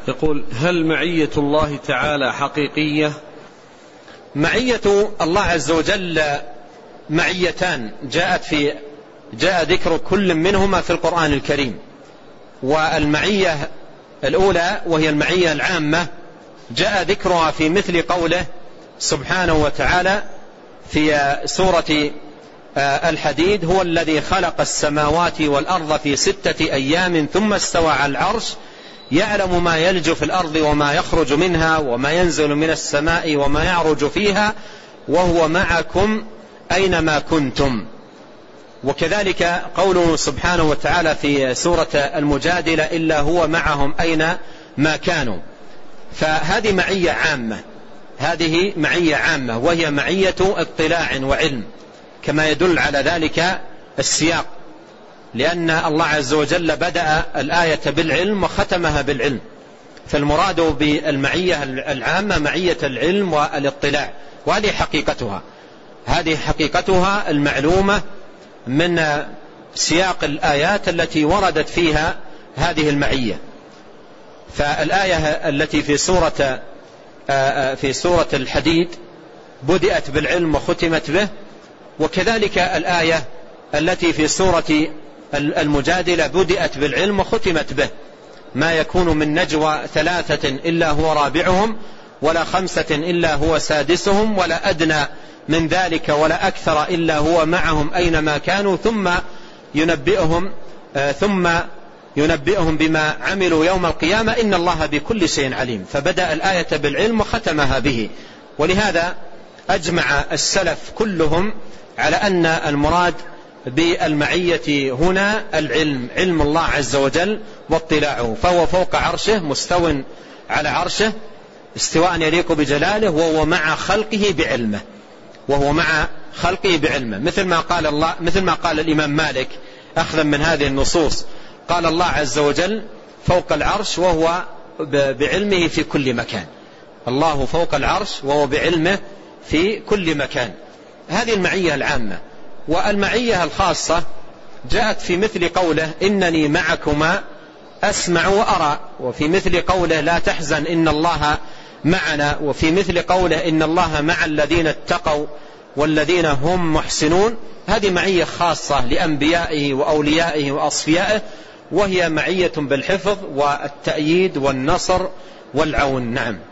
يقول: هل معية الله تعالى حقيقية؟ معية الله عز وجل معيتان جاء ذكر كل منهما في القرآن الكريم. والمعية الأولى وهي المعية العامة جاء ذكرها في مثل قوله سبحانه وتعالى في سورة الحديد: هو الذي خلق السماوات والأرض في 6 أيام ثم استوى على العرش يعلم ما يلج في الأرض وما يخرج منها وما ينزل من السماء وما يعرج فيها وهو معكم أينما كنتم. وكذلك قوله سبحانه وتعالى في سورة المجادلة: إلا هو معهم أينما كانوا. فهذه معية عامة، هذه معية عامة وهي معية اطلاع وعلم، كما يدل على ذلك السياق، لأن الله عز وجل بدأ الآية بالعلم وختمها بالعلم. فالمراد بالمعية العامة معية العلم والاطلاع، وهذه حقيقتها، هذه حقيقتها المعلومة من سياق الآيات التي وردت فيها هذه المعية. فالآية التي في سورة الحديد بدأت بالعلم وختمت به، وكذلك الآية التي في سورة المجادلة بدأت بالعلم وختمت به: ما يكون من نجوى 3 إلا هو رابعهم ولا 5 إلا هو سادسهم ولا أدنى من ذلك ولا أكثر إلا هو معهم أينما كانوا ثم ينبئهم بما عملوا يوم القيامة إن الله بكل شيء عليم. فبدأ الآية بالعلم وختمها به. ولهذا أجمع السلف كلهم على أن المراد بالمعية هنا العلم، علم الله عز وجل واطلاعه، فهو فوق عرشه مستو على عرشه استواء يليق بجلاله، وهو مع خلقه بعلمه، وهو مع خلقه بعلمه، مثل ما قال الإمام مالك أخذا من هذه النصوص. قال الله عز وجل فوق العرش وهو بعلمه في كل مكان. الله فوق العرش وهو بعلمه في كل مكان. هذه المعية العامة. والمعية الخاصة جاءت في مثل قوله إنني معكما أسمع وأرى، وفي مثل قوله لا تحزن إن الله معنا، وفي مثل قوله إن الله مع الذين اتقوا والذين هم محسنون. هذه معية خاصة لأنبيائه وأوليائه وأصفيائه، وهي معية بالحفظ والتأييد والنصر والعون. نعم.